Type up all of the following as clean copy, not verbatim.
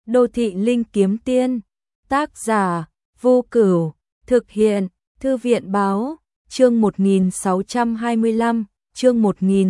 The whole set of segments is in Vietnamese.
Đô thị linh kiếm tiên, tác giả, Vô Cửu, thực hiện, Thư viện báo, chương 1625, chương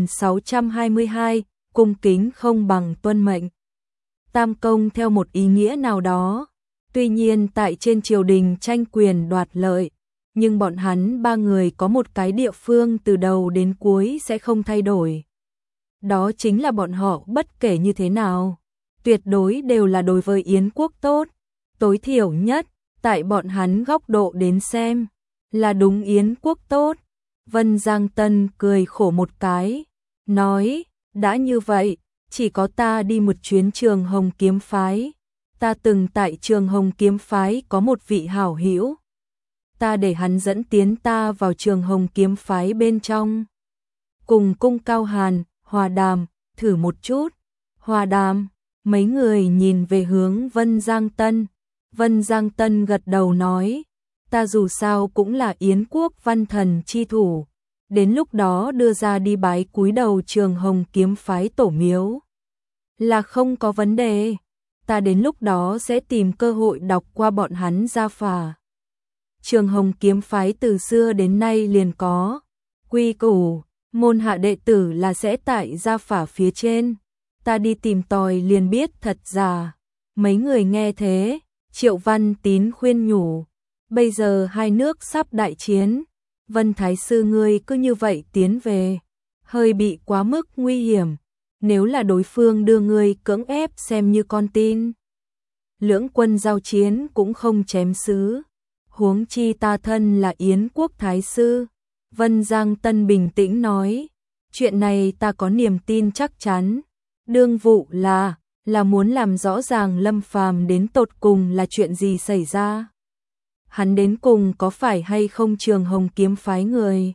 1622, cung kính không bằng tuân mệnh. Tam công theo một ý nghĩa nào đó, tuy nhiên tại trên triều đình tranh quyền đoạt lợi, nhưng bọn hắn ba người có một cái địa phương từ đầu đến cuối sẽ không thay đổi. Đó chính là bọn họ bất kể như thế nào, tuyệt đối đều là đối với Yến quốc tốt, tối thiểu nhất, tại bọn hắn góc độ đến xem, là đúng Yến quốc tốt. Vân Giang Tân cười khổ một cái, nói, đã như vậy, chỉ có ta đi một chuyến Trường Hồng kiếm phái. Ta từng tại Trường Hồng kiếm phái có một vị hảo hữu. Ta để hắn dẫn tiến ta vào Trường Hồng kiếm phái bên trong. Cùng Cung Cao Hàn, hòa đàm, thử một chút. Hòa đàm, mấy người nhìn về hướng Vân Giang Tân. Vân Giang Tân gật đầu nói, ta dù sao cũng là Yến quốc văn thần chi thủ. Đến lúc đó đưa ra đi bái cúi đầu Trường Hồng kiếm phái tổ miếu. Là không có vấn đề. Ta đến lúc đó sẽ tìm cơ hội đọc qua bọn hắn gia phả. Trường Hồng kiếm phái từ xưa đến nay liền có quy củ, môn hạ đệ tử là sẽ tại gia phả phía trên. Ta đi tìm tòi liền biết thật giả. Mấy người nghe thế, Triệu Văn Tín khuyên nhủ, bây giờ hai nước sắp đại chiến, Vân Thái sư ngươi cứ như vậy tiến về, hơi bị quá mức nguy hiểm. Nếu là đối phương đưa ngươi cưỡng ép xem như con tin, lưỡng quân giao chiến cũng không chém xứ. Huống chi ta thân là Yến quốc thái sư. Vân Giang Tân bình tĩnh nói, chuyện này ta có niềm tin chắc chắn. Đương vụ là muốn làm rõ ràng Lâm Phàm đến tột cùng là chuyện gì xảy ra. Hắn đến cùng có phải hay không Trường Hồng kiếm phái người.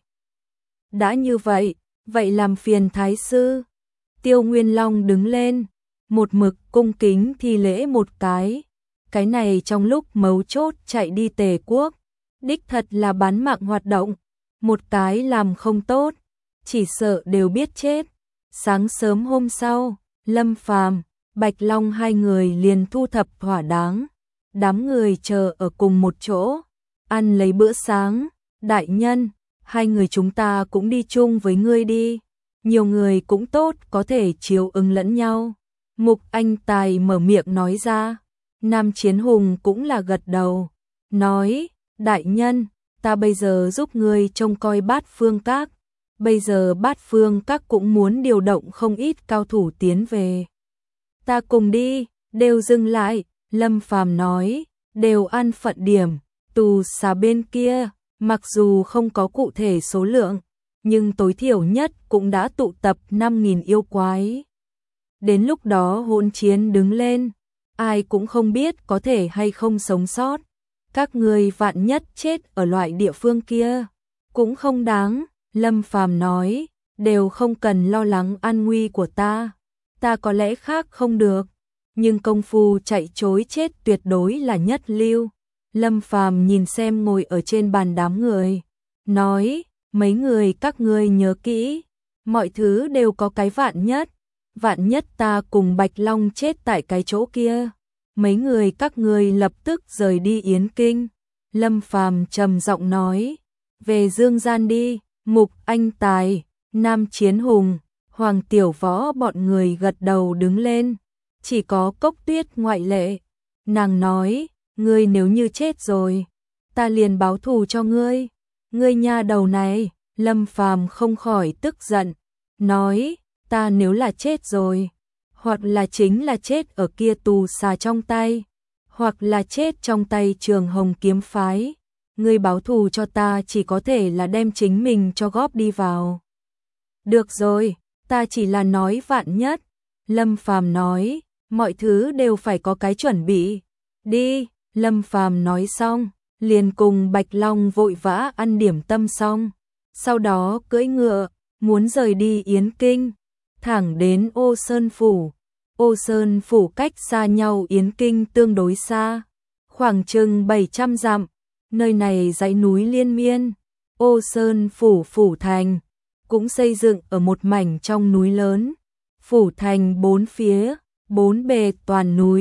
Đã như vậy, vậy làm phiền thái sư. Tiêu Nguyên Long đứng lên, một mực cung kính thi lễ một cái. Cái này trong lúc mấu chốt chạy đi Tề quốc, đích thật là bán mạng hoạt động. Một cái làm không tốt, chỉ sợ đều biết chết. Sáng sớm hôm sau, Lâm Phàm, Bạch Long hai người liền thu thập thỏa đáng. Đám người chờ ở cùng một chỗ, ăn lấy bữa sáng. Đại nhân, hai người chúng ta cũng đi chung với ngươi đi. Nhiều người cũng tốt, có thể chiếu ứng lẫn nhau. Mục Anh Tài mở miệng nói ra. Nam Chiến Hùng cũng là gật đầu, nói, đại nhân, ta bây giờ giúp ngươi trông coi Bát Phương Các. Bây giờ Bát Phương Các cũng muốn điều động không ít cao thủ tiến về. Ta cùng đi, đều dừng lại, Lâm Phàm nói, đều an phận điểm. Tù xà bên kia, mặc dù không có cụ thể số lượng, nhưng tối thiểu nhất cũng đã tụ tập 5.000 yêu quái. Đến lúc đó hỗn chiến đứng lên, ai cũng không biết có thể hay không sống sót. Các người vạn nhất chết ở loại địa phương kia, cũng không đáng. Lâm Phàm nói, đều không cần lo lắng an nguy của ta. Ta có lẽ khác không được, nhưng công phu chạy trối chết tuyệt đối là nhất lưu. Lâm Phàm nhìn xem ngồi ở trên bàn đám người, nói, mấy người các ngươi nhớ kỹ, mọi thứ đều có cái vạn nhất. Vạn nhất ta cùng Bạch Long chết tại cái chỗ kia, mấy người các ngươi lập tức rời đi Yến Kinh. Lâm Phàm trầm giọng nói, về Dương gian đi. Mục Anh Tài, Nam Chiến Hùng, Hoàng Tiểu Võ bọn người gật đầu đứng lên. Chỉ có Cốc Tuyết ngoại lệ. Nàng nói, ngươi nếu như chết rồi, ta liền báo thù cho ngươi. Ngươi nha đầu này. Lâm Phàm không khỏi tức giận, nói, ta nếu là chết rồi, hoặc là chính là chết ở kia tù xà trong tay, hoặc là chết trong tay Trường Hồng kiếm phái. Ngươi báo thù cho ta chỉ có thể là đem chính mình cho góp đi vào. Được rồi, ta chỉ là nói vạn nhất. Lâm Phàm nói, mọi thứ đều phải có cái chuẩn bị. Đi, Lâm Phàm nói xong, liền cùng Bạch Long vội vã ăn điểm tâm xong. Sau đó cưỡi ngựa, muốn rời đi Yến Kinh, thẳng đến Ô Sơn Phủ. Ô Sơn Phủ cách xa nhau Yến Kinh tương đối xa, khoảng chừng 700 dặm. Nơi này dãy núi liên miên. Ô Sơn Phủ phủ thành cũng xây dựng ở một mảnh trong núi lớn. Phủ thành bốn phía, bốn bề toàn núi,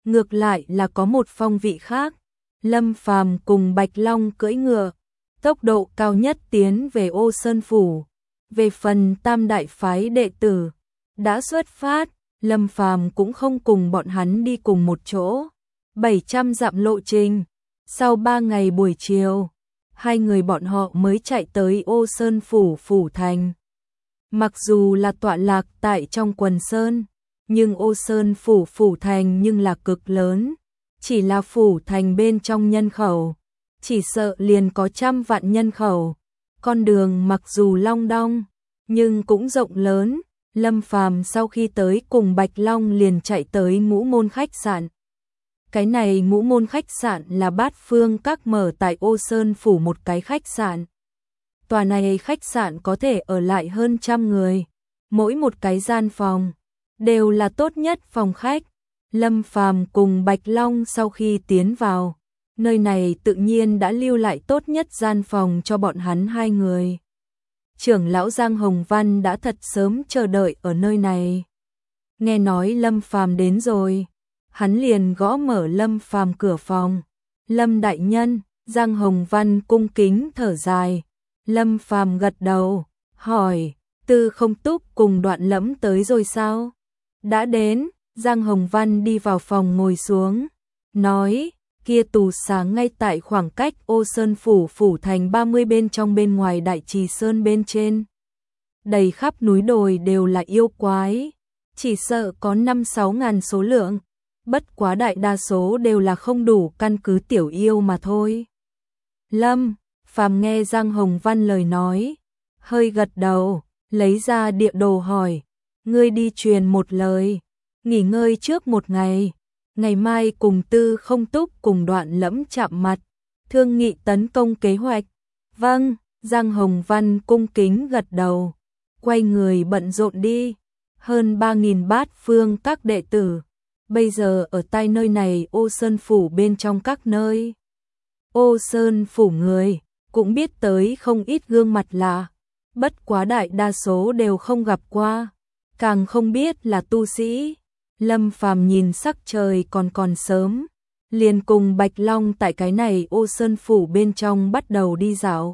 ngược lại là có một phong vị khác. Lâm Phàm cùng Bạch Long cưỡi ngựa, tốc độ cao nhất tiến về Ô Sơn Phủ. Về phần Tam Đại Phái đệ tử, đã xuất phát, Lâm Phàm cũng không cùng bọn hắn đi cùng một chỗ. 700 dặm lộ trình, sau 3 ngày buổi chiều, hai người bọn họ mới chạy tới Ô Sơn Phủ Phủ Thành. Mặc dù là tọa lạc tại trong quần sơn, nhưng Ô Sơn Phủ Phủ Thành nhưng là cực lớn. Chỉ là Phủ Thành bên trong nhân khẩu, chỉ sợ liền có 100 vạn nhân khẩu. Con đường mặc dù long đong, nhưng cũng rộng lớn. Lâm Phàm sau khi tới cùng Bạch Long liền chạy tới Ngũ Môn khách sạn. Cái này Ngũ Môn khách sạn là Bát Phương Các mở tại Ô Sơn Phủ một cái khách sạn. Tòa này khách sạn có thể ở lại hơn 100 người, mỗi một cái gian phòng đều là tốt nhất phòng khách. Lâm Phàm cùng Bạch Long sau khi tiến vào, nơi này tự nhiên đã lưu lại tốt nhất gian phòng cho bọn hắn hai người. Trưởng lão Giang Hồng Văn đã thật sớm chờ đợi ở nơi này. Nghe nói Lâm Phàm đến rồi, hắn liền gõ mở Lâm Phàm cửa phòng. Lâm đại nhân, Giang Hồng Văn cung kính thở dài. Lâm Phàm gật đầu, hỏi, Tư Không Túc cùng Đoạn Lẫm tới rồi sao? Đã đến. Giang Hồng Văn đi vào phòng ngồi xuống, nói, kia tù xá ngay tại khoảng cách Ô Sơn Phủ Phủ Thành 30 bên trong bên ngoài Đại Trì Sơn bên trên. Đầy khắp núi đồi đều là yêu quái, chỉ sợ có 5-6 ngàn số lượng, bất quá đại đa số đều là không đủ căn cứ tiểu yêu mà thôi. Lâm Phàm nghe Giang Hồng Văn lời nói, hơi gật đầu, lấy ra địa đồ hỏi, ngươi đi truyền một lời. Nghỉ ngơi trước một ngày, ngày mai cùng Tư Không Túc cùng Đoạn Lẫm chạm mặt, thương nghị tấn công kế hoạch. Vâng, Giang Hồng Văn cung kính gật đầu, quay người bận rộn đi. Hơn 3.000 Bát Phương Các đệ tử, bây giờ ở tại nơi này Ô Sơn Phủ bên trong các nơi. Ô Sơn Phủ người, cũng biết tới không ít gương mặt lạ, bất quá đại đa số đều không gặp qua, càng không biết là tu sĩ. Lâm Phàm nhìn sắc trời còn sớm, liền cùng Bạch Long tại cái này Ô Sơn Phủ bên trong bắt đầu đi dạo.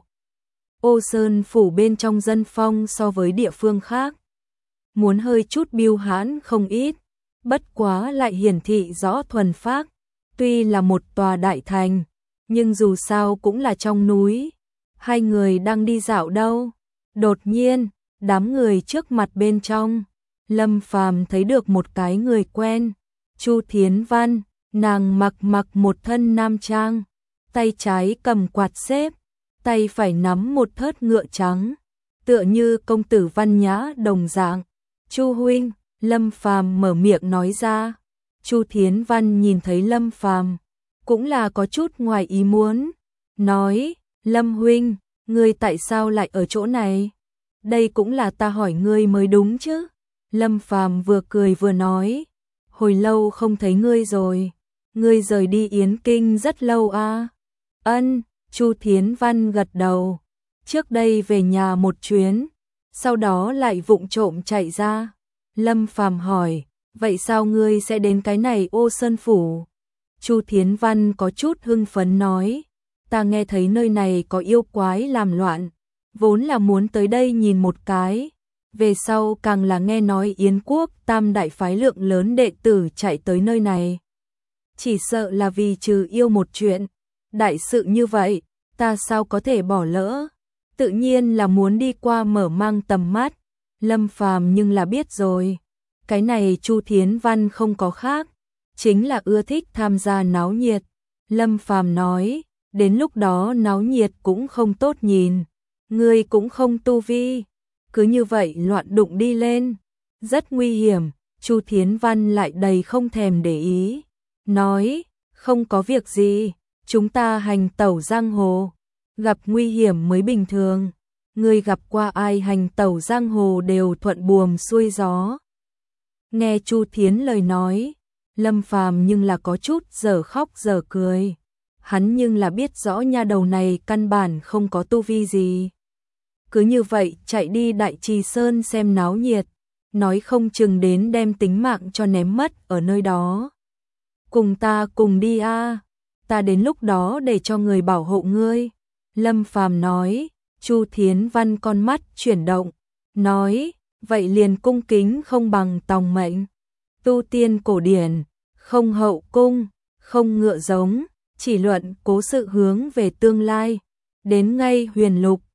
Ô Sơn Phủ bên trong dân phong so với địa phương khác, muốn hơi chút biêu hãn không ít, bất quá lại hiển thị rõ thuần phác. Tuy là một tòa đại thành, nhưng dù sao cũng là trong núi. Hai người đang đi dạo đâu, đột nhiên, đám người trước mặt bên trong, Lâm Phàm thấy được một cái người quen, Chu Thiến Văn, nàng mặc một thân nam trang, tay trái cầm quạt xếp, tay phải nắm một thớt ngựa trắng, tựa như công tử văn nhã đồng dạng. Chu huynh, Lâm Phàm mở miệng nói ra. Chu Thiến Văn nhìn thấy Lâm Phàm, cũng là có chút ngoài ý muốn, nói, Lâm huynh, ngươi tại sao lại ở chỗ này? Đây cũng là ta hỏi ngươi mới đúng chứ. Lâm Phàm vừa cười vừa nói, hồi lâu không thấy ngươi rồi, ngươi rời đi Yến Kinh rất lâu à? Ân, Chu Thiến Văn gật đầu, trước đây về nhà một chuyến, sau đó lại vụng trộm chạy ra. Lâm Phàm hỏi, vậy sao ngươi sẽ đến cái này Ô Sơn Phủ? Chu Thiến Văn có chút hưng phấn nói, ta nghe thấy nơi này có yêu quái làm loạn, vốn là muốn tới đây nhìn một cái. Về sau càng là nghe nói Yến Quốc Tam Đại Phái lượng lớn đệ tử chạy tới nơi này. Chỉ sợ là vì trừ yêu một chuyện, đại sự như vậy, ta sao có thể bỏ lỡ, tự nhiên là muốn đi qua mở mang tầm mắt. Lâm Phàm nhưng là biết rồi, cái này Chu Thiến Văn không có khác, chính là ưa thích tham gia náo nhiệt. Lâm Phàm nói, đến lúc đó náo nhiệt cũng không tốt nhìn, ngươi cũng không tu vi, cứ như vậy loạn đụng đi lên, rất nguy hiểm. Chu Thiến Văn lại đầy không thèm để ý, nói, không có việc gì, chúng ta hành tẩu giang hồ, gặp nguy hiểm mới bình thường, ngươi gặp qua ai hành tẩu giang hồ đều thuận buồm xuôi gió. Nghe Chu Thiến lời nói, Lâm Phàm nhưng là có chút dở khóc dở cười, hắn nhưng là biết rõ nha đầu này căn bản không có tu vi gì. Cứ như vậy chạy đi Đại Trì Sơn xem náo nhiệt, nói không chừng đến đem tính mạng cho ném mất ở nơi đó. cùng ta cùng đi a, ta đến lúc đó để cho người bảo hộ ngươi. Lâm Phàm nói. Chu Thiến Văn con mắt chuyển động, nói, vậy liền cung kính không bằng tòng mệnh. Tu tiên cổ điển, không hậu cung, không ngựa giống, chỉ luận cố sự hướng về tương lai. Đến ngay huyền lục,